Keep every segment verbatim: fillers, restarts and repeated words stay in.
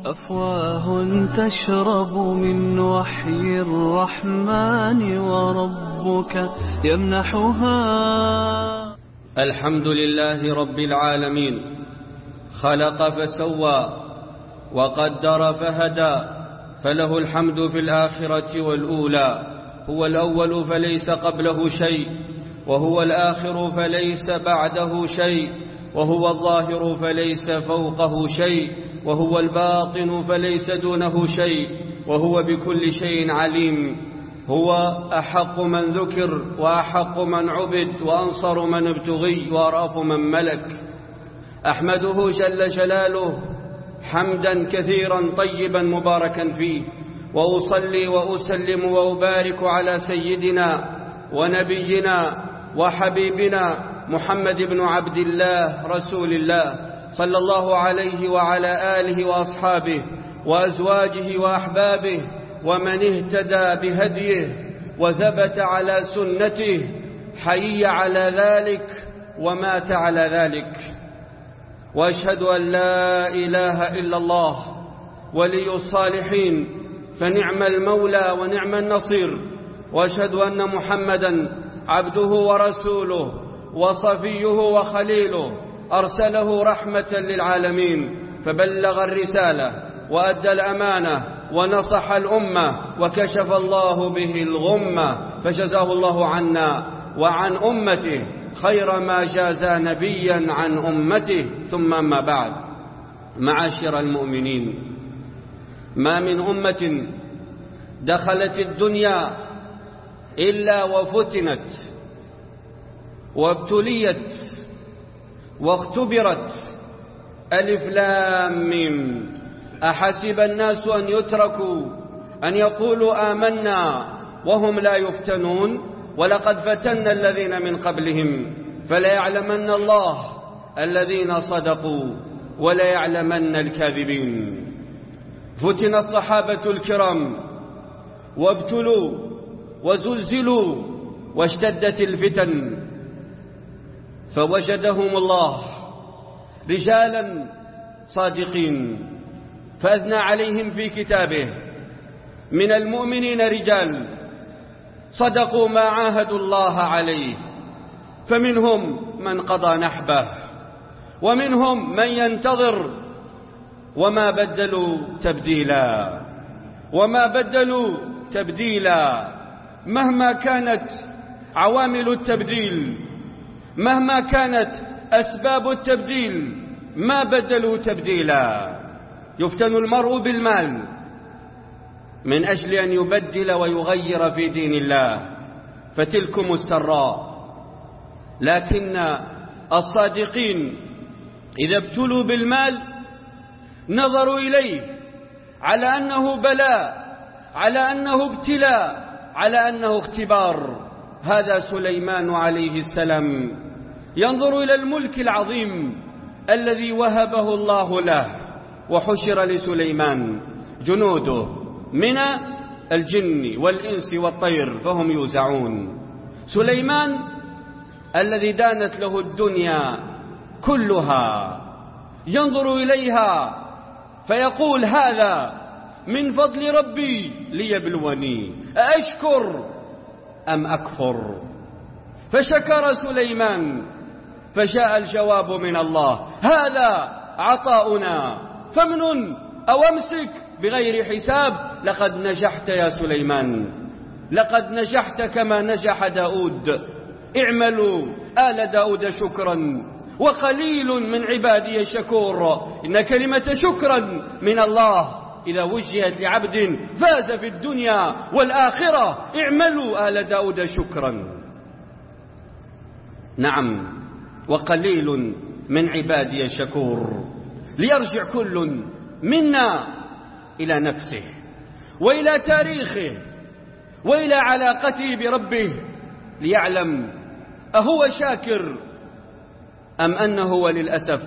أفواه تشرب من وحي الرحمن وربك يمنحها. الحمد لله رب العالمين، خلق فسوى وقدر فهدى، فله الحمد في الآخرة والأولى. هو الأول فليس قبله شيء، وهو الآخر فليس بعده شيء، وهو الظاهر فليس فوقه شيء، وهو الباطن فليس دونه شيء، وهو بكل شيء عليم. هو أحق من ذكر وأحق من عبد وأنصر من ابتغي وأرأف من ملك. أحمده جل جلاله حمدا كثيرا طيبا مباركا فيه، وأصلي وأسلم وأبارك على سيدنا ونبينا وحبيبنا محمد بن عبد الله رسول الله، صلى الله عليه وعلى آله وأصحابه وأزواجه وأحبابه ومن اهتدى بهديه وثبت على سنته، حي على ذلك ومات على ذلك. وأشهد أن لا إله إلا الله ولي الصالحين، فنعم المولى ونعم النصير. وأشهد أن محمدا عبده ورسوله وصفيه وخليله، أرسله رحمة للعالمين، فبلغ الرسالة وأدى الأمانة ونصح الأمة، وكشف الله به الغمة، فجزاه الله عنا وعن أمته خير ما جازى نبيا عن أمته. ثم ما بعد، معاشر المؤمنين، ما من أمة دخلت الدنيا إلا وفتنت وابتليت واختبرت. ألف لام ميم، أحسب الناس أن يتركوا أن يقولوا آمنا وهم لا يفتنون، ولقد فتنا الذين من قبلهم فلا يعلمن الله الذين صدقوا ولا يعلمن الكاذبين. فتن الصحابة الكرام وابتلوا وزلزلوا واشتدت الفتن، فوجدهم الله رجالا صادقين، فأثنى عليهم في كتابه: من المؤمنين رجال صدقوا ما عاهدوا الله عليه، فمنهم من قضى نحبه ومنهم من ينتظر، وما بدلوا تبديلا وما بدلوا تبديلا. مهما كانت عوامل التبديل، مهما كانت أسباب التبديل، ما بدلوا تبديلا. يفتن المرء بالمال من أجل أن يبدل ويغير في دين الله، فتلكم السراء. لكن الصادقين إذا ابتلوا بالمال نظروا إليه على أنه بلاء، على أنه ابتلاء، على أنه اختبار. هذا سليمان عليه السلام ينظر إلى الملك العظيم الذي وهبه الله له، وحشر لسليمان جنوده من الجن والإنس والطير فهم يوزعون. سليمان الذي دانت له الدنيا كلها ينظر إليها فيقول: هذا من فضل ربي ليبلوني أأشكر أم أكفر. فشكر سليمان، فجاء الجواب من الله: هذا عطاؤنا فامنن أو امسك بغير حساب. لقد نجحت يا سليمان، لقد نجحت كما نجح داود. اعملوا آل داود شكرا وقليل من عبادي الشكور. إن كلمة شكرا من الله إذا وجهت لعبد فاز في الدنيا والآخرة. اعملوا آل داود شكرا. نعم، وقليل من عبادي الشكور. ليرجع كل منا إلى نفسه وإلى تاريخه وإلى علاقته بربه، ليعلم أهو شاكر أم أنه وللأسف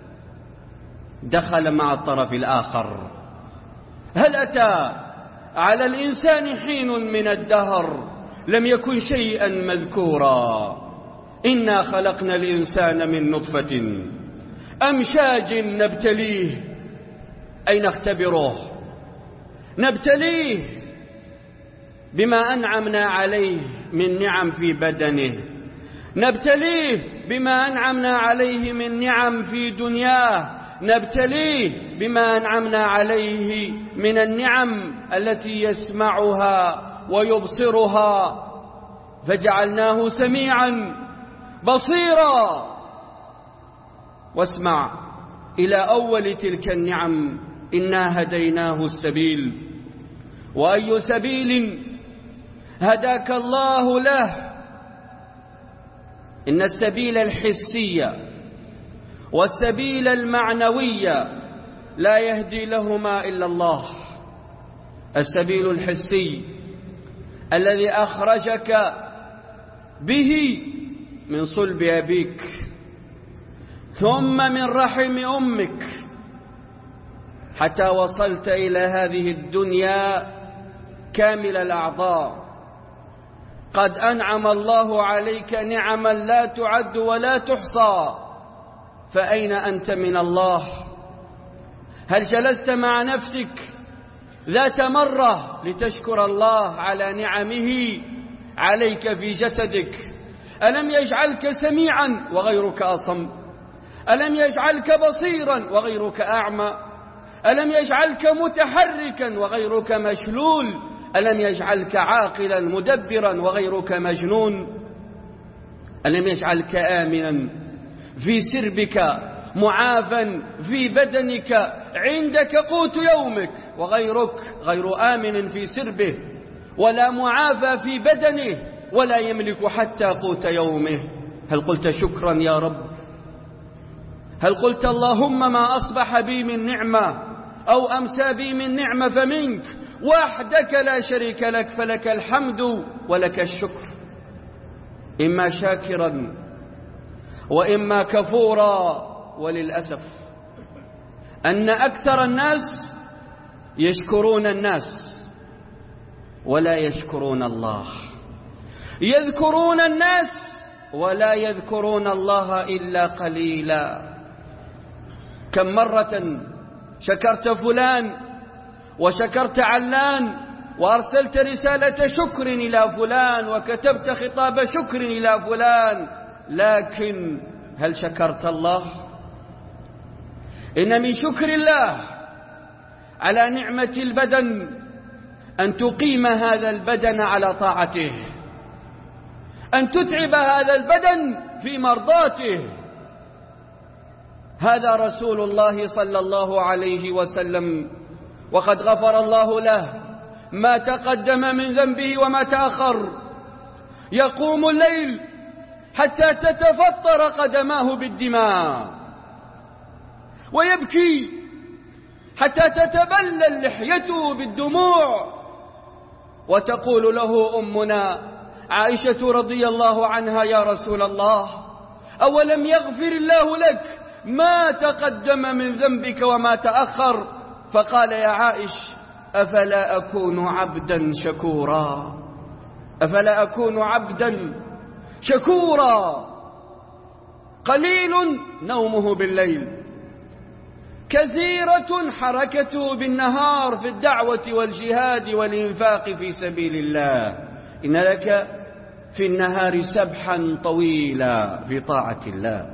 دخل مع الطرف الآخر. هل أتى على الإنسان حين من الدهر لم يكن شيئا مذكورا؟ إنا خلقنا الإنسان من نطفة أمشاج نبتليه، أي نختبره، نبتليه بما أنعمنا عليه من نعم في بدنه، نبتليه بما أنعمنا عليه من نعم في دنياه، نبتليه بما أنعمنا عليه من النعم التي يسمعها ويبصرها، فجعلناه سميعا بصيرا. واسمع إلى أول تلك النعم: إنا هديناه السبيل. وأي سبيل هداك الله له؟ إن السبيل الحسي والسبيل المعنوي لا يهدي لهما إلا الله. السبيل الحسي الذي أخرجك به من صلب أبيك ثم من رحم أمك حتى وصلت إلى هذه الدنيا كامل الأعضاء. قد أنعم الله عليك نعما لا تعد ولا تحصى، فأين أنت من الله؟ هل جلست مع نفسك ذات مرة لتشكر الله على نعمه عليك في جسدك؟ ألم يجعلك سميعا وغيرك أصم؟ ألم يجعلك بصيرا وغيرك أعمى؟ ألم يجعلك متحركا وغيرك مشلول؟ ألم يجعلك عاقلا مدبرا وغيرك مجنون؟ ألم يجعلك آمنا في سربك معافا في بدنك عندك قوت يومك وغيرك غير آمن في سربه ولا معافى في بدنه ولا يملك حتى قوت يومه؟ هل قلت شكرا يا رب؟ هل قلت اللهم ما أصبح بي من نعمة أو أمسى بي من نعمة فمنك وحدك لا شريك لك، فلك الحمد ولك الشكر؟ إما شاكرا وإما كفورا. وللأسف أن أكثر الناس يشكرون الناس ولا يشكرون الله، يذكرون الناس ولا يذكرون الله إلا قليلا. كم مرة شكرت فلان وشكرت علان وأرسلت رسالة شكر إلى فلان وكتبت خطاب شكر إلى فلان، لكن هل شكرت الله؟ إن من شكر الله على نعمة البدن أن تقيم هذا البدن على طاعته، أن تتعب هذا البدن في مرضاته. هذا رسول الله صلى الله عليه وسلم وقد غفر الله له ما تقدم من ذنبه وما تأخر، يقوم الليل حتى تتفطر قدماه بالدماء ويبكي حتى تتبلل لحيته بالدموع، وتقول له أمنا عائشة رضي الله عنها: يا رسول الله، أولم يغفر الله لك ما تقدم من ذنبك وما تأخر؟ فقال: يا عائش، أفلا أكون عبدا شكورا؟ أفلا أكون عبدا شكورا؟ قليل نومه بالليل، كثيرة حركته بالنهار في الدعوة والجهاد والإنفاق في سبيل الله. إن لك في النهار سبحا طويلا في طاعة الله،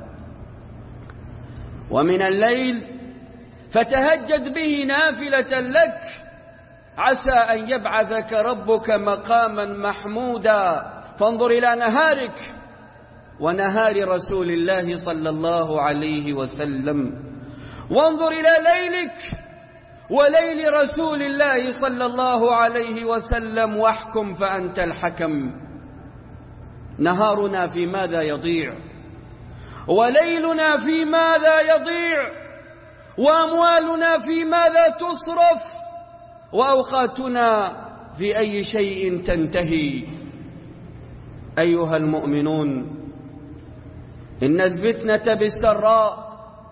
ومن الليل فتهجد به نافلة لك عسى أن يبعثك ربك مقاما محمودا. فانظر إلى نهارك ونهار رسول الله صلى الله عليه وسلم، وانظر إلى ليلك وليل رسول الله صلى الله عليه وسلم، واحكم فأنت الحكم. نهارنا في ماذا يضيع؟ وليلنا في ماذا يضيع؟ وأموالنا في ماذا تصرف؟ وأوقاتنا في أي شيء تنتهي؟ أيها المؤمنون، إن الفتنة بالسراء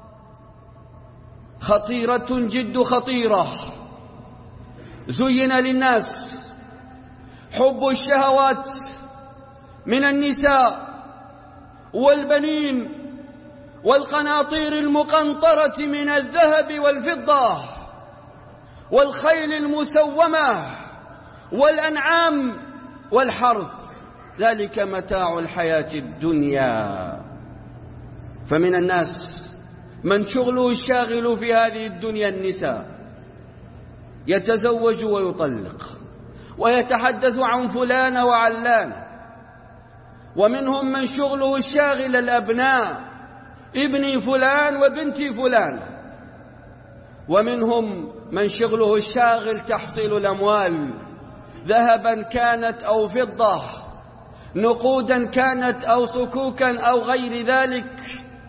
خطيرة جد خطيرة. زين للناس حب الشهوات من النساء والبنين والقناطير المقنطرة من الذهب والفضة والخيل المسومة والأنعام والحرث، ذلك متاع الحياة الدنيا. فمن الناس من شغله الشاغل في هذه الدنيا النساء، يتزوج ويطلق ويتحدث عن فلان وعلان. ومنهم من شغله الشاغل الأبناء، ابني فلان وبنتي فلان. ومنهم من شغله الشاغل تحصيل الأموال، ذهبا كانت أو فضة، نقودا كانت أو صكوكا أو غير ذلك.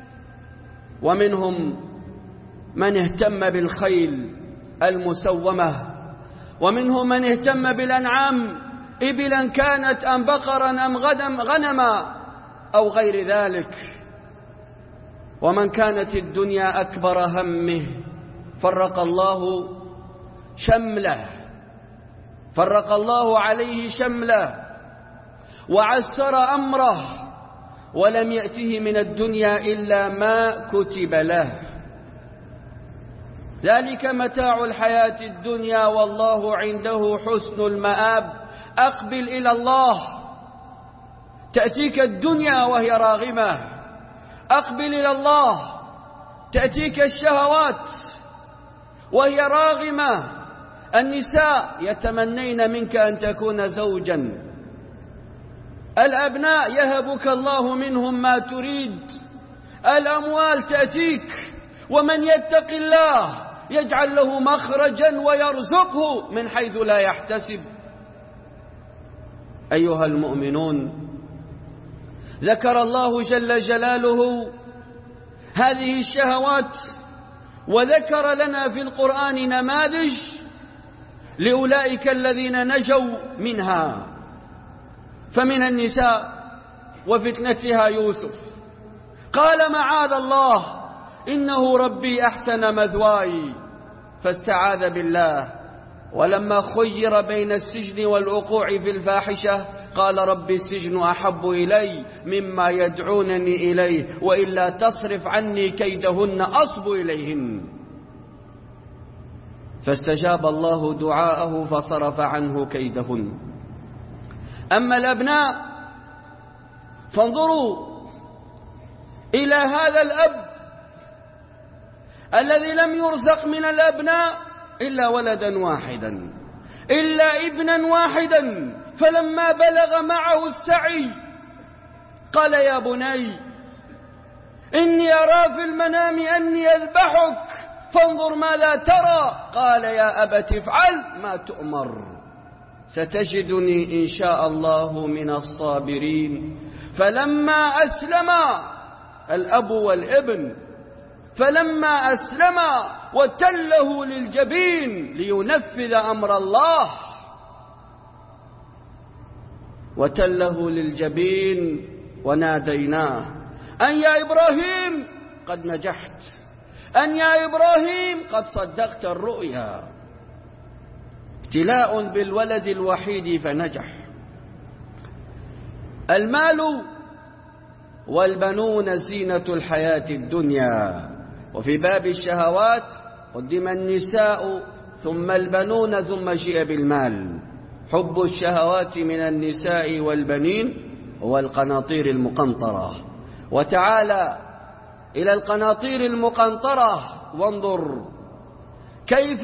ومنهم من اهتم بالخيل المسومة، ومنهم من اهتم بالأنعام، إبلا كانت أم بقرا أم غنم غنما أو غير ذلك. ومن كانت الدنيا أكبر همه فرق الله شمله، فرق الله عليه شمله وعسر أمره، ولم يأته من الدنيا إلا ما كتب له. ذلك متاع الحياة الدنيا، والله عنده حسن المآب. أقبل إلى الله، تأتيك الدنيا وهي راغمة. أقبل إلى الله، تأتيك الشهوات وهي راغمة. النساء يتمنين منك أن تكون زوجا، الأبناء يهبك الله منهم ما تريد، الأموال تأتيك، ومن يتق الله يجعل له مخرجا ويرزقه من حيث لا يحتسب. أيها المؤمنون، ذكر الله جل جلاله هذه الشهوات، وذكر لنا في القرآن نماذج لأولئك الذين نجوا منها. فمن النساء وفتنتها يوسف قال معاذ الله إنه ربي أحسن مثواي، فاستعاذ بالله. ولما خير بين السجن والوقوع في الفاحشة قال ربي السجن أحب إلي مما يدعونني إليه، وإلا تصرف عني كيدهن أصب إليهن. فاستجاب الله دعاءه فصرف عنه كيدهن. أما الأبناء فانظروا إلى هذا الأب الذي لم يرزق من الأبناء إلا ولدا واحدا، إلا ابنا واحدا. فلما بلغ معه السعي قال يا بني إني أرى في المنام أني أذبحك فانظر ماذا ترى. قال يا أبت افعل ما تؤمر ستجدني إن شاء الله من الصابرين. فلما أسلما الأب والابن، فلما أسلما وتله للجبين لينفذ أمر الله، وتله للجبين وناديناه أن يا إبراهيم قد نجحت، أن يا إبراهيم قد صدقت الرؤيا. ابتلاء بالولد الوحيد فنجح. المال والبنون زينة الحياة الدنيا. وفي باب الشهوات قدم النساء ثم البنون ثم جيء بالمال. حب الشهوات من النساء والبنين والقناطير المقنطرة. وتعالى إلى القناطير المقنطرة وانظر كيف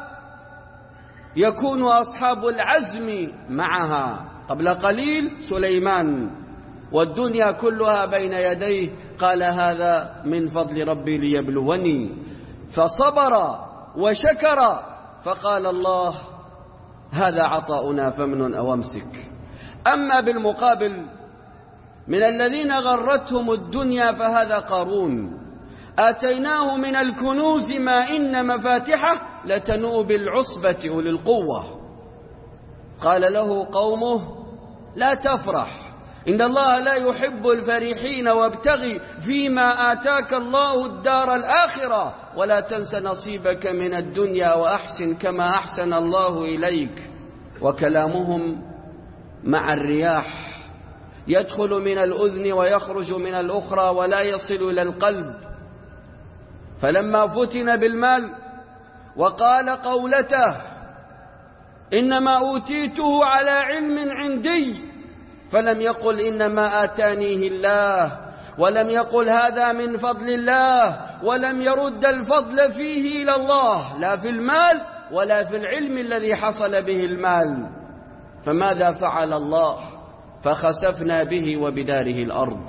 يكون أصحاب العزم معها. قبل قليل سليمان والدنيا كلها بين يديه قال هذا من فضل ربي ليبلوني، فصبر وشكر فقال الله هذا عطاؤنا فمن أو امسك. أما بالمقابل من الذين غرتهم الدنيا فهذا قارون، آتيناه من الكنوز ما إن مفاتحه لتنوء بالعصبة أولي القوة. قال له قومه لا تفرح إن الله لا يحب الفرحين، وابتغي فيما آتاك الله الدار الآخرة ولا تنس نصيبك من الدنيا وأحسن كما أحسن الله إليك. وكلامهم مع الرياح يدخل من الأذن ويخرج من الأخرى ولا يصل إلى القلب. فلما فتن بالمال وقال قولته إنما أوتيته على علم عندي، فلم يقل إنما آتانيه الله، ولم يقل هذا من فضل الله، ولم يرد الفضل فيه إلى الله، لا في المال ولا في العلم الذي حصل به المال. فماذا فعل الله؟ فخسفنا به وبداره الأرض.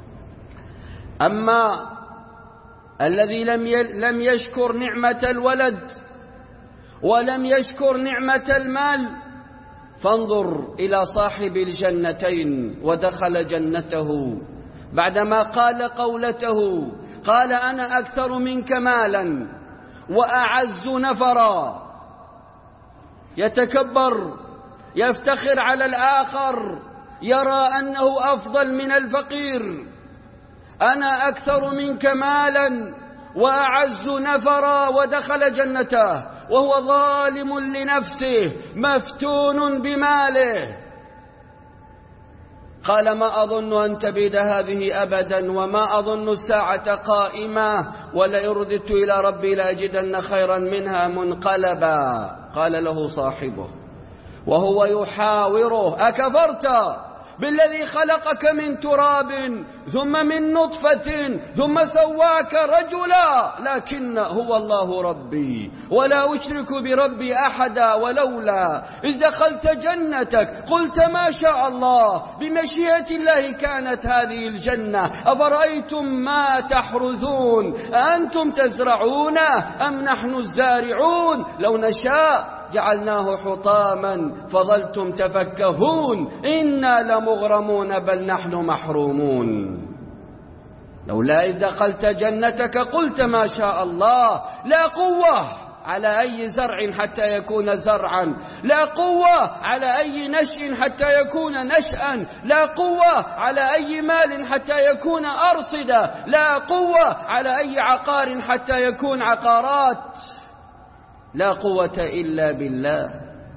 أما الذي لم يشكر نعمة الولد ولم يشكر نعمة المال، فانظر إلى صاحب الجنتين ودخل جنته بعدما قال قولته، قال أنا أكثر منك مالا وأعز نفرا، يتكبر، يفتخر على الآخر، يرى أنه أفضل من الفقير. أنا أكثر منك مالا وأعز نفرا، ودخل جنته وهو ظالم لنفسه مفتون بماله. قال ما أظن أن تبيد هذه أبدا، وما أظن الساعة قائمة، ولئن رددت إلى ربي لأجدن خيرا منها منقلبا. قال له صاحبه وهو يحاوره أكفرت بالذي خلقك من تراب ثم من نطفة ثم سواك رجلا، لكن هو الله ربي ولا أشرك بربي أحدا، ولولا إذ دخلت جنتك قلت ما شاء الله، بمشيئة الله كانت هذه الجنة. أفرأيتم ما تحرثون أنتم تزرعونه أم نحن الزارعون؟ لو نشاء جعلناه حطاما فظلتم تفكهون إنا لمغرمون بل نحن محرومون. لولا إذ دخلت جنتك قلت ما شاء الله، لا قوة على أي زرع حتى يكون زرعا، لا قوة على أي نشء حتى يكون نشأا، لا قوة على أي مال حتى يكون أرصدة، لا قوة على أي عقار حتى يكون عقارات، لا قوة إلا بالله.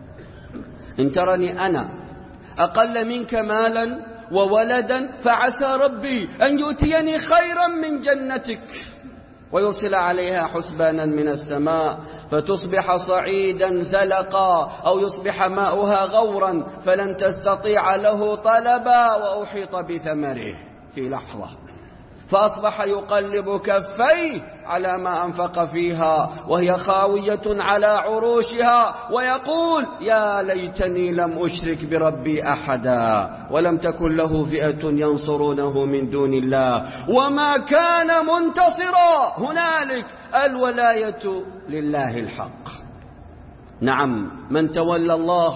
إن ترني أنا أقل منك مالا وولدا فعسى ربي أن يؤتيني خيرا من جنتك ويرسل عليها حسبانا من السماء فتصبح صعيدا زلقا، أو يصبح ماؤها غورا فلن تستطيع له طلبا، وأحيط بثمره في لحظة، فأصبح يقلب كفيه على ما أنفق فيها وهي خاوية على عروشها، ويقول يا ليتني لم أشرك بربي أحدا، ولم تكن له فئة ينصرونه من دون الله وما كان منتصرا. هنالك الولاية لله الحق. نعم، من تولى الله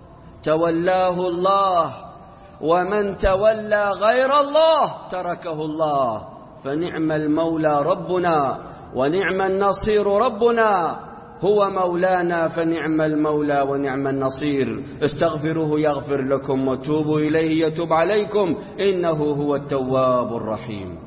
تولاه الله، ومن تولى غير الله تركه الله. فنعم المولى ربنا ونعم النصير ربنا، هو مولانا فنعم المولى ونعم النصير. استغفروه يغفر لكم وتوبوا إليه يتوب عليكم إنه هو التواب الرحيم.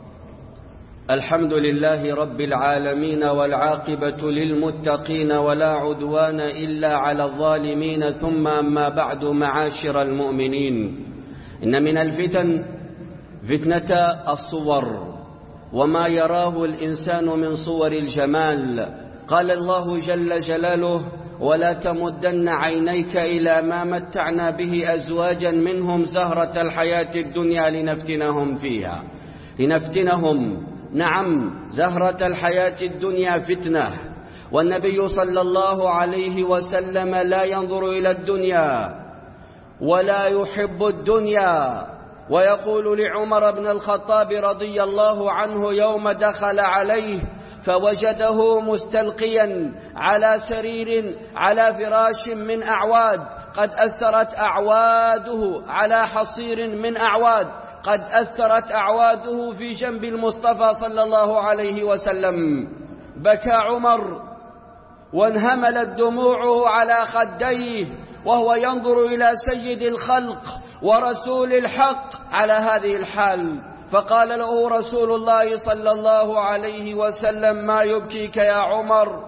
الحمد لله رب العالمين، والعاقبة للمتقين، ولا عدوان إلا على الظالمين. ثم أما بعد، معاشر المؤمنين، إن من الفتن فتنة الصور وما يراه الإنسان من صور الجمال. قال الله جل جلاله ولا تمدن عينيك إلى ما متعنا به أزواجا منهم زهرة الحياة الدنيا لنفتنهم فيها. لنفتنهم، نعم، زهرة الحياة الدنيا فتنة، والنبي صلى الله عليه وسلم لا ينظر إلى الدنيا ولا يحب الدنيا. ويقول لعمر بن الخطاب رضي الله عنه يوم دخل عليه فوجده مستلقيا على سرير على فراش من أعواد، قد أثرت أعواده على حصير من أعواد، قد أثرت أعواده في جنب المصطفى صلى الله عليه وسلم. بكى عمر وانهملت دموعه على خديه وهو ينظر إلى سيد الخلق ورسول الحق على هذه الحال. فقال له رسول الله صلى الله عليه وسلم ما يبكيك يا عمر؟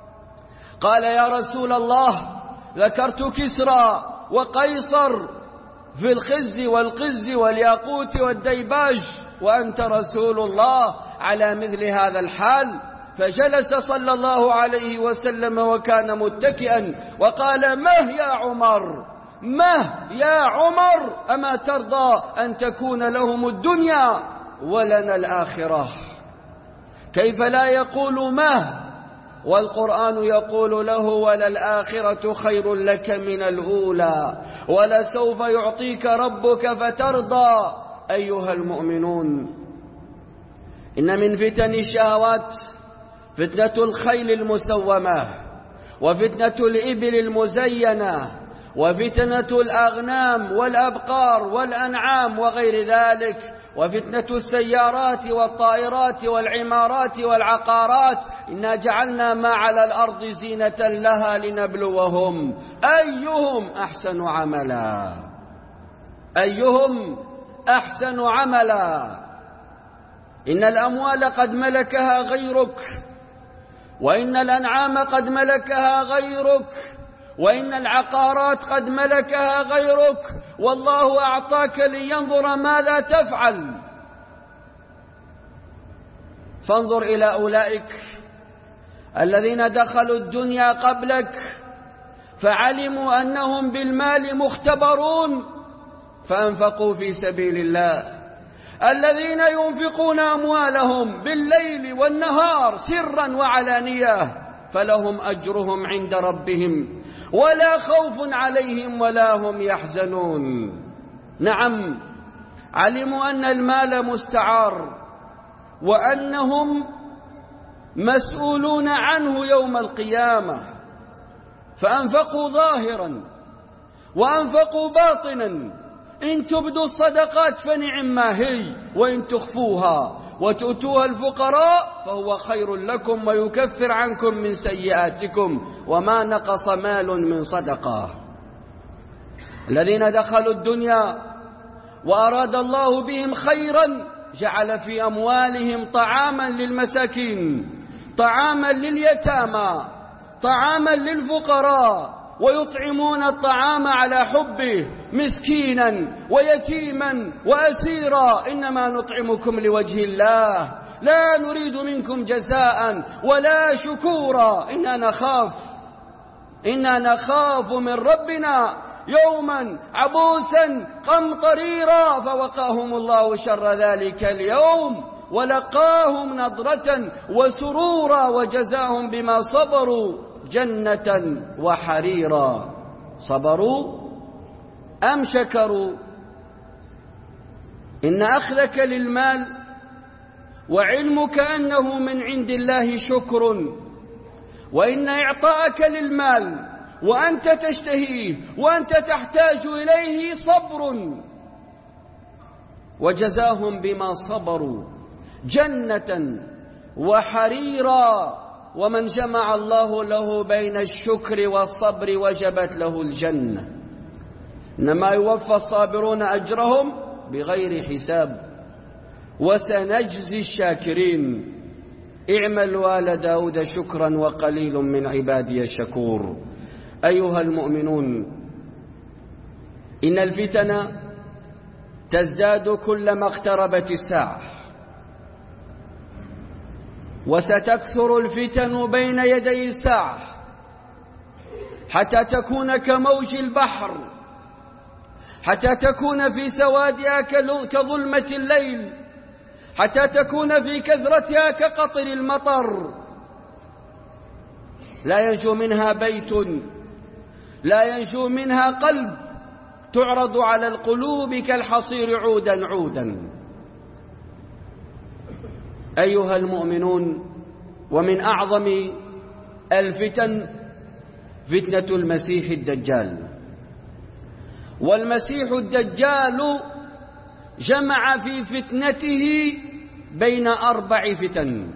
قال يا رسول الله ذكرت كسرى وقيصر في الخز والقز والياقوت والديباج، وأنت رسول الله على مثل هذا الحال. فجلس صلى الله عليه وسلم وكان متكئا وقال: مه يا عمر، مه يا عمر، أما ترضى أن تكون لهم الدنيا ولنا الآخرة؟ كيف لا يقول مه والقرآن يقول له: وللآخرة خير لك من الأولى ولسوف يعطيك ربك فترضى. أيها المؤمنون، إن من فتن الشهوات فتنة الخيل المسومة، وفتنة الإبل المزينة، وفتنة الأغنام والأبقار والأنعام وغير ذلك، وفتنة السيارات والطائرات والعمارات والعقارات. إنا جعلنا ما على الأرض زينة لها لنبلوهم أيهم أحسن عملا، أيهم أحسن عملا. إن الأموال قد ملكها غيرك، وإن الأنعام قد ملكها غيرك، وإن العقارات قد ملكها غيرك، والله أعطاك لينظر ماذا تفعل. فانظر إلى أولئك الذين دخلوا الدنيا قبلك فعلموا أنهم بالمال مختبرون فأنفقوا في سبيل الله، الذين ينفقون أموالهم بالليل والنهار سرا وعلانية فلهم أجرهم عند ربهم ولا خوف عليهم ولا هم يحزنون. نعم، علموا أن المال مستعار وأنهم مسؤولون عنه يوم القيامة، فأنفقوا ظاهرا وأنفقوا باطنا. إن تبدوا الصدقات فنعم ما هي، وإن تخفوها وتؤتوها الفقراء فهو خير لكم ويكفر عنكم من سيئاتكم وما نقص مال من صدقة. الذين دخلوا الدنيا وأراد الله بهم خيرا جعل في أموالهم طعاما للمساكين، طعاما لليتامى، طعاما للفقراء، ويطعمون الطعام على حبه مسكينا ويتيما وأسيرا. إنما نطعمكم لوجه الله لا نريد منكم جزاء ولا شكورا، إنا نخاف إنا نخاف من ربنا يوما عبوسا قمطريرا. فوقاهم الله شر ذلك اليوم ولقاهم نضرة وسرورا وجزاهم بما صبروا جنة وحريرا. صبروا أم شكروا؟ إن أخذك للمال وعلمك أنه من عند الله شكر، وإن إعطاءك للمال وأنت تشتهيه وأنت تحتاج إليه صبر. وجزاهم بما صبروا جنة وحريرا. ومن جمع الله له بين الشكر والصبر وجبت له الجنة. إنما يوفى الصابرون أجرهم بغير حساب وسنجزي الشاكرين. اعملوا آل داود شكرا وقليل من عبادي الشكور. أيها المؤمنون، إن الفتن تزداد كلما اقتربت الساعة، وستكثر الفتن بين يدي الساعة حتى تكون كموج البحر، حتى تكون في سوادها كظلمة الليل، حتى تكون في كثرتها كقطر المطر. لا ينجو منها بيت، لا ينجو منها قلب، تعرض على القلوب كالحصير عودا عودا. أيها المؤمنون، ومن أعظم الفتن فتنة المسيح الدجال. والمسيح الدجال جمع في فتنته بين أربع فتن،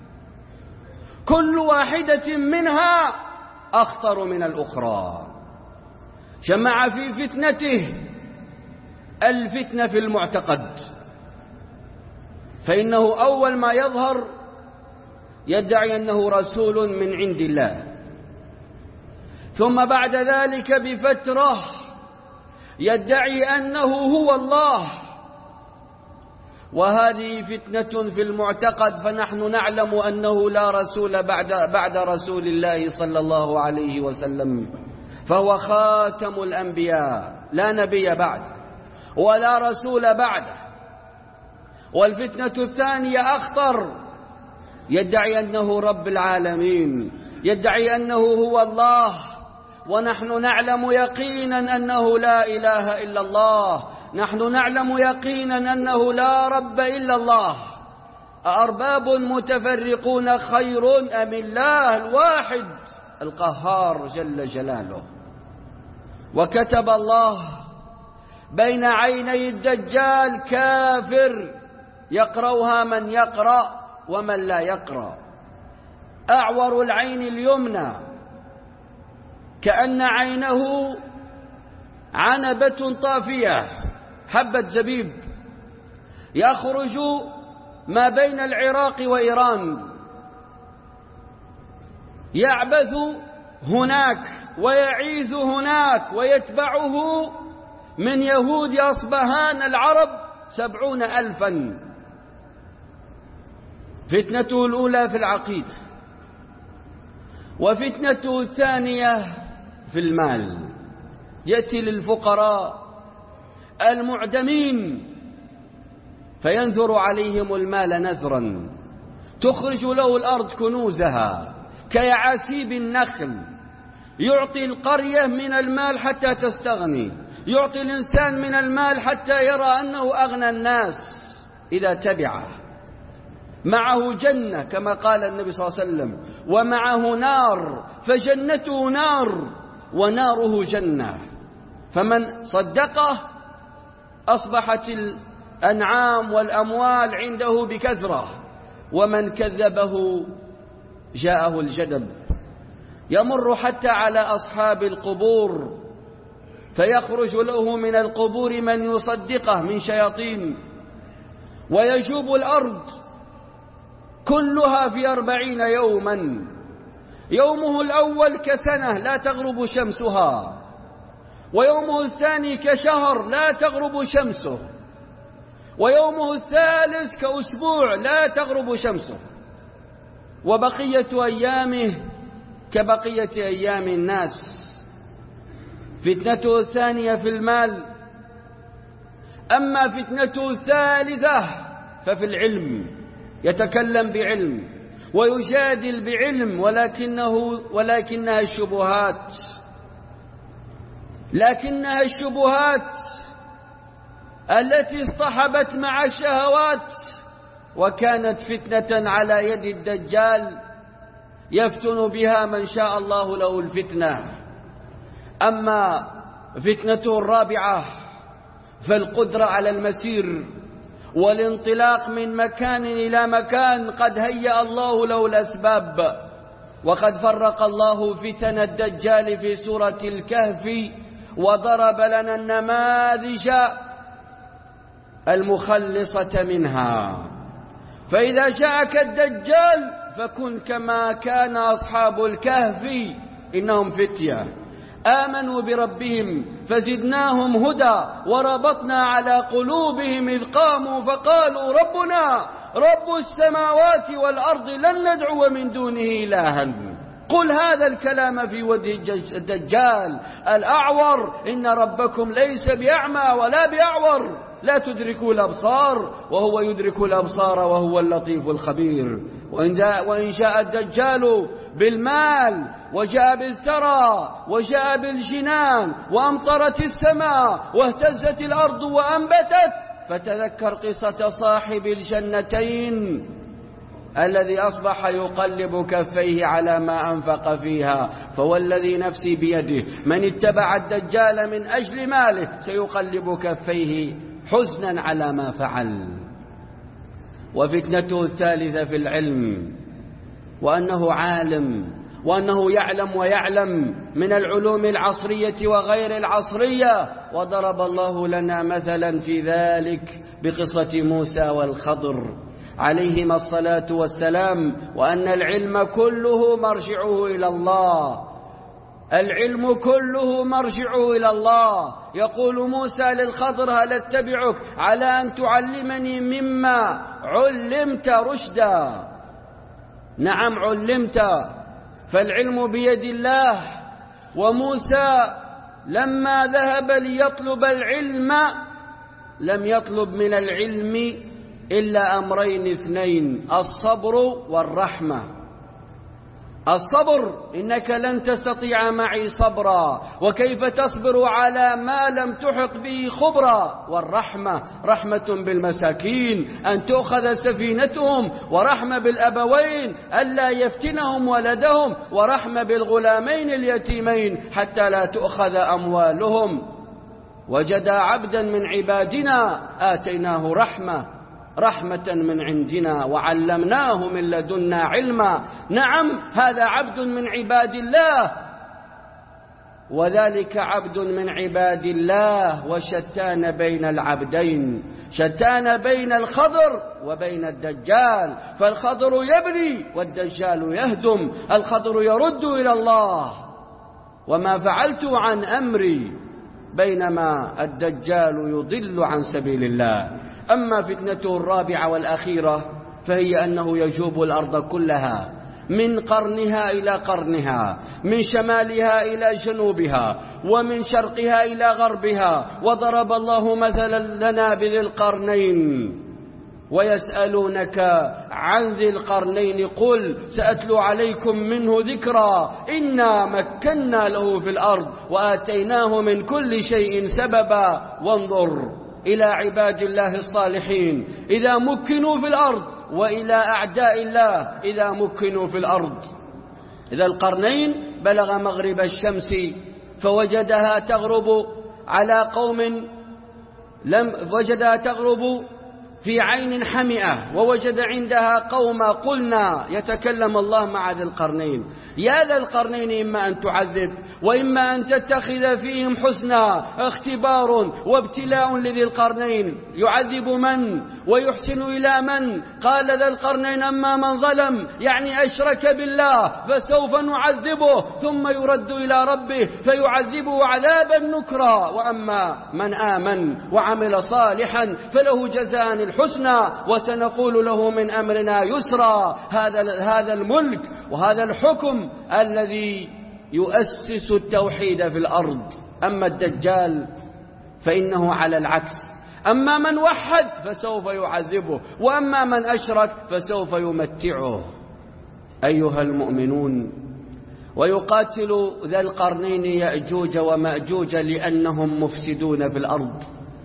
كل واحدة منها أخطر من الأخرى. جمع في فتنته الفتنة في المعتقد، فإنه أول ما يظهر يدعي أنه رسول من عند الله، ثم بعد ذلك بفترة يدعي أنه هو الله، وهذه فتنة في المعتقد، فنحن نعلم أنه لا رسول بعد, بعد رسول الله صلى الله عليه وسلم، فهو خاتم الأنبياء، لا نبي بعد ولا رسول بعده. والفتنة الثانية أخطر، يدعي أنه رب العالمين، يدعي أنه هو الله، ونحن نعلم يقينا أنه لا إله إلا الله، نحن نعلم يقينا أنه لا رب إلا الله. أأرباب متفرقون خير أم الله الواحد القهار جل جلاله؟ وكتب الله بين عيني الدجال كافر يقرأها من يقرأ ومن لا يقرأ. أعور العين اليمنى كأن عينه عنبة طافية، حبة زبيب، يخرج ما بين العراق وإيران، يعبث هناك ويعيث هناك، ويتبعه من يهود أصبهان العرب سبعون ألفا. فتنته الأولى في العقيدة، وفتنته الثانية في المال. يأتي للفقراء المعدمين فينذر عليهم المال نذرا، تخرج له الأرض كنوزها كيعاسيب النخل، يعطي القرية من المال حتى تستغني، يعطي الإنسان من المال حتى يرى أنه أغنى الناس إذا تبعه. معه جنة كما قال النبي صلى الله عليه وسلم، ومعه نار، فجنته نار وناره جنة، فمن صدقه أصبحت الأنعام والأموال عنده بكثرة، ومن كذبه جاءه الجدب. يمر حتى على أصحاب القبور فيخرج له من القبور من يصدقه من شياطين، ويجوب الأرض كلها في أربعين يوما، يومه الأول كسنة لا تغرب شمسها، ويومه الثاني كشهر لا تغرب شمسه، ويومه الثالث كأسبوع لا تغرب شمسه، وبقية أيامه كبقية أيام الناس. فتنته الثانية في المال. أما فتنته الثالثة ففي العلم، يتكلم بعلم ويجادل بعلم، ولكنه ولكنها الشبهات لكنها الشبهات التي اصطحبت مع الشهوات، وكانت فتنة على يد الدجال يفتن بها من شاء الله له الفتنة. أما فتنته الرابعة فالقدرة على المسير والانطلاق من مكان إلى مكان قد هيأ الله له الأسباب. وقد فرق الله فتن الدجال في سورة الكهف وضرب لنا النماذج المخلصة منها. فإذا جاءك الدجال فكن كما كان أصحاب الكهف، إنهم فتية آمنوا بربهم فزدناهم هدى وربطنا على قلوبهم إذ قاموا فقالوا ربنا رب السماوات والأرض لن ندعو من دونه إلها. قل هذا الكلام في وجه الدجال الأعور إن ربكم ليس بأعمى ولا بأعور لا تدركوا الأبصار وهو يدرك الأبصار وهو اللطيف الخبير. وإن جاء, وإن جاء الدجال بالمال وجاء بالثرى وجاء بالجنان وأمطرت السماء واهتزت الأرض وأنبتت، فتذكر قصة صاحب الجنتين الذي أصبح يقلب كفيه على ما أنفق فيها. فوالذي نفسي بيده من اتبع الدجال من أجل ماله سيقلب كفيه حزنا على ما فعل. وفتنته الثالثة في العلم، وأنه عالم، وأنه يعلم ويعلم من العلوم العصرية وغير العصرية. وضرب الله لنا مثلا في ذلك بقصة موسى والخضر عليهما الصلاة والسلام، وأن العلم كله مرجعه إلى الله. العلم كله مرجعه إلى الله. يقول موسى للخضر هل اتبعك على أن تعلمني مما علمت رشدا؟ نعم علمت، فالعلم بيد الله. وموسى لما ذهب ليطلب العلم لم يطلب من العلم إلا أمرين اثنين: الصبر والرحمة. الصبر، إنك لن تستطيع معي صبرا، وكيف تصبر على ما لم تحط به خبرا. والرحمة، رحمة بالمساكين أن تؤخذ سفينتهم، ورحمة بالأبوين ألا يفتنهم ولدهم، ورحمة بالغلامين اليتيمين حتى لا تؤخذ أموالهم. وجد عبدا من عبادنا آتيناه رحمة رحمة من عندنا وعلمناه من لدنا علما. نعم هذا عبد من عباد الله، وذلك عبد من عباد الله. وشتان بين العبدين، شتان بين الخضر وبين الدجال، فالخضر يبني والدجال يهدم. الخضر يرد إلى الله وما فعلت عن أمري، بينما الدجال يضل عن سبيل الله. أما فتنته الرابعة والأخيرة فهي أنه يجوب الأرض كلها من قرنها إلى قرنها، من شمالها إلى جنوبها، ومن شرقها إلى غربها. وضرب الله مثلا لنا بذي القرنين. ويسألونك عن ذي القرنين قل سأتلو عليكم منه ذكرا إنا مكنا له في الأرض وآتيناه من كل شيء سببا. وانظر إلى عباد الله الصالحين إذا مكنوا في الأرض، وإلى أعداء الله إذا مكنوا في الأرض. إذا القرنين بلغ مغرب الشمس فوجدها تغرب على قوم لم وجدها تغرب في عين حمئة، ووجد عندها قوم قلنا يتكلم الله مع ذي القرنين: يا ذا القرنين إما أن تعذب وإما أن تتخذ فيهم حسنا. اختبار وابتلاء لذي القرنين، يعذب من ويحسن إلى من؟ قال ذا القرنين: أما من ظلم يعني أشرك بالله فسوف نعذبه ثم يرد إلى ربه فيعذبه عذابا نكرا، وأما من آمن وعمل صالحا فله جزاء الحسنى وسنقول له من أمرنا يسرا. هذا هذا الملك وهذا الحكم الذي يؤسس التوحيد في الأرض. أما الدجال فإنه على العكس، أما من وحد فسوف يعذبه، وأما من أشرك فسوف يمتعه. أيها المؤمنون، ويقاتل ذا القرنين يأجوج ومأجوج لأنهم مفسدون في الأرض.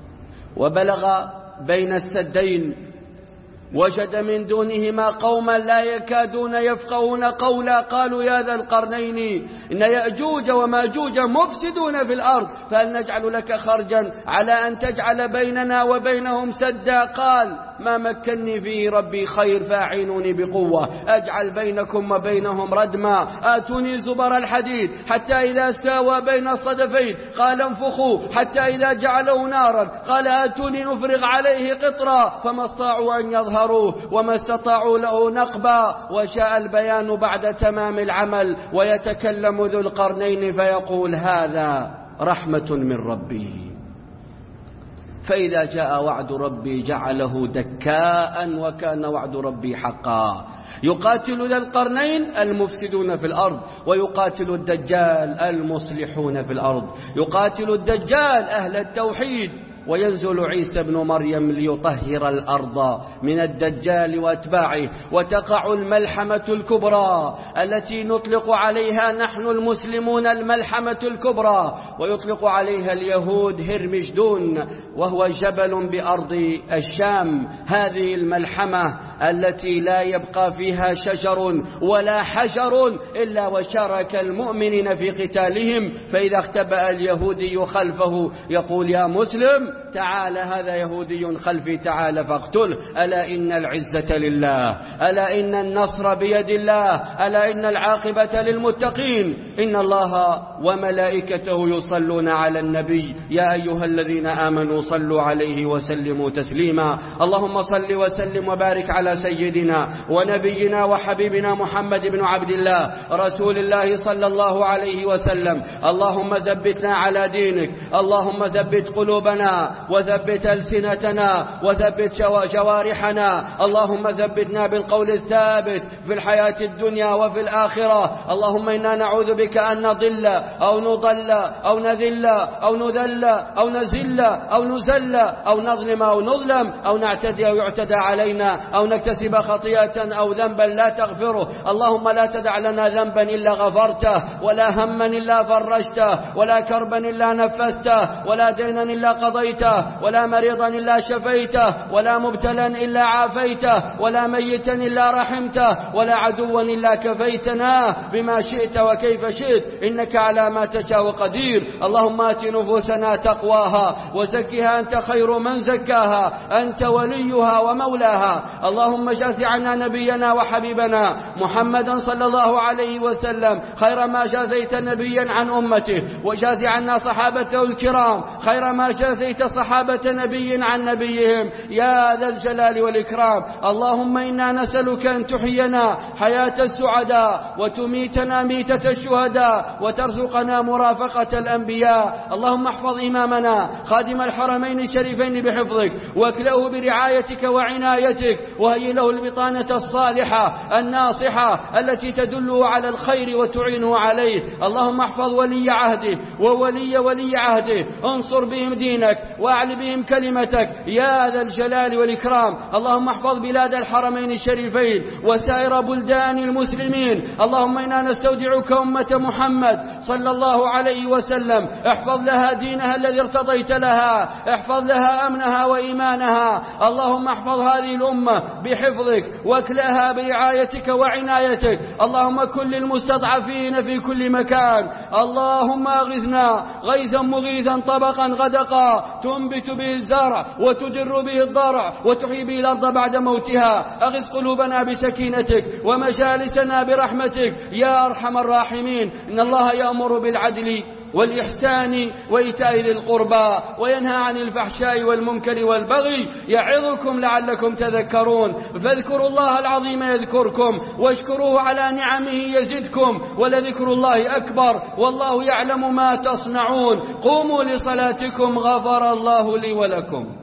وبلغ بين السدين وجد من دونهما قوما لا يكادون يفقهون قولا. قالوا: يا ذا القرنين إن يأجوج وماجوج مفسدون في الأرض فهل نجعل لك خرجا على أن تجعل بيننا وبينهم سدا؟ قال: ما مكنني فيه ربي خير فأعينوني بقوة أجعل بينكم وبينهم ردما. آتوني زبر الحديد حتى إذا ساوى بين الصدفين قال انفخوا حتى إذا جعله نارا قال آتوني نفرغ عليه قطرا، فما استطاعوا أن يظهروه وما استطاعوا له نقبا. وجاء البيان بعد تمام العمل، ويتكلم ذو القرنين فيقول: هذا رحمة من ربي، فإذا جاء وعد ربي جعله دكاء وكان وعد ربي حقا. يقاتل ذا القرنين المفسدون في الأرض، ويقاتل الدجال المصلحون في الأرض. يقاتل الدجال أهل التوحيد، وينزل عيسى بن مريم ليطهر الأرض من الدجال وأتباعه. وتقع الملحمة الكبرى التي نطلق عليها نحن المسلمون الملحمة الكبرى، ويطلق عليها اليهود هرمجدون، وهو جبل بأرض الشام. هذه الملحمة التي لا يبقى فيها شجر ولا حجر إلا وشارك المؤمنين في قتالهم. فإذا اختبأ اليهودي خلفه يقول: يا مسلم تعال هذا يهودي خلفي تعال فاقتله. ألا إن العزة لله، ألا إن النصر بيد الله، ألا إن العاقبة للمتقين. إن الله وملائكته يصلون على النبي يا أيها الذين آمنوا صلوا عليه وسلموا تسليما. اللهم صل وسلم وبارك على سيدنا ونبينا وحبيبنا محمد بن عبد الله رسول الله صلى الله عليه وسلم. اللهم ثبتنا على دينك، اللهم ثبت قلوبنا وثبت ألسنتنا وثبت جوارحنا، اللهم ثبتنا بالقول الثابت في الحياة الدنيا وفي الآخرة. اللهم إنا نعوذ بك أن نضل أو نضل أو نذل أو نذل أو نزل أو نزل أو نظلم أو نظلم أو نعتدي أو يعتدى علينا أو نكتسب خطيئة أو ذنبا لا تغفره. اللهم لا تدع لنا ذنبا إلا غفرته، ولا هما إلا فرجته، ولا كربا إلا نفسته، ولا دينا إلا قضيته، ولا مريضا إلا شفيته، ولا مبتلا إلا عافيته، ولا ميتا إلا رحمته، ولا عدوا إلا كفيتنا بما شئت وكيف شئت، إنك على ما تشاء قدير. اللهم آت نفوسنا تقواها وزكها أنت خير من زكاها، أنت وليها ومولاها. اللهم جاز عنا نبينا وحبيبنا محمدا صلى الله عليه وسلم خير ما جازيت نبيا عن أمته، وجاز عنا صحابته الكرام خير ما جازيت صحابة نبي عن نبيهم يا ذا الجلال والإكرام. اللهم إنا نسألك أن تحيينا حياة السعداء وتميتنا ميتة الشهداء وترزقنا مرافقة الأنبياء. اللهم احفظ إمامنا خادم الحرمين الشريفين بحفظك، واكله برعايتك وعنايتك، وهيئ له البطانة الصالحة الناصحة التي تدله على الخير وتعينه عليه. اللهم احفظ ولي عهده وولي ولي عهده، انصر بهم دينك واعل بهم كلمتك يا ذا الجلال والإكرام. اللهم احفظ بلاد الحرمين الشريفين وسائر بلدان المسلمين. اللهم إنا نستودعك أمة محمد صلى الله عليه وسلم، احفظ لها دينها الذي ارتضيت لها، احفظ لها أمنها وإيمانها. اللهم احفظ هذه الأمة بحفظك واكلها برعايتك وعنايتك. اللهم كن للمستضعفين في كل مكان. اللهم أغثنا غيثا مغيثا طبقا غدقا تنبت به الزرع وتدر به الضرع وتحيي به الأرض بعد موتها. أغث قلوبنا بسكينتك ومجالسنا برحمتك يا أرحم الراحمين. إن الله يأمر بالعدل والإحسان وإيتاء ذي القربى وينهى عن الفحشاء والمنكر والبغي يعظكم لعلكم تذكرون. فاذكروا الله العظيم يذكركم واشكروه على نعمه يزدكم ولذكر الله أكبر والله يعلم ما تصنعون. قوموا لصلاتكم غفر الله لي ولكم.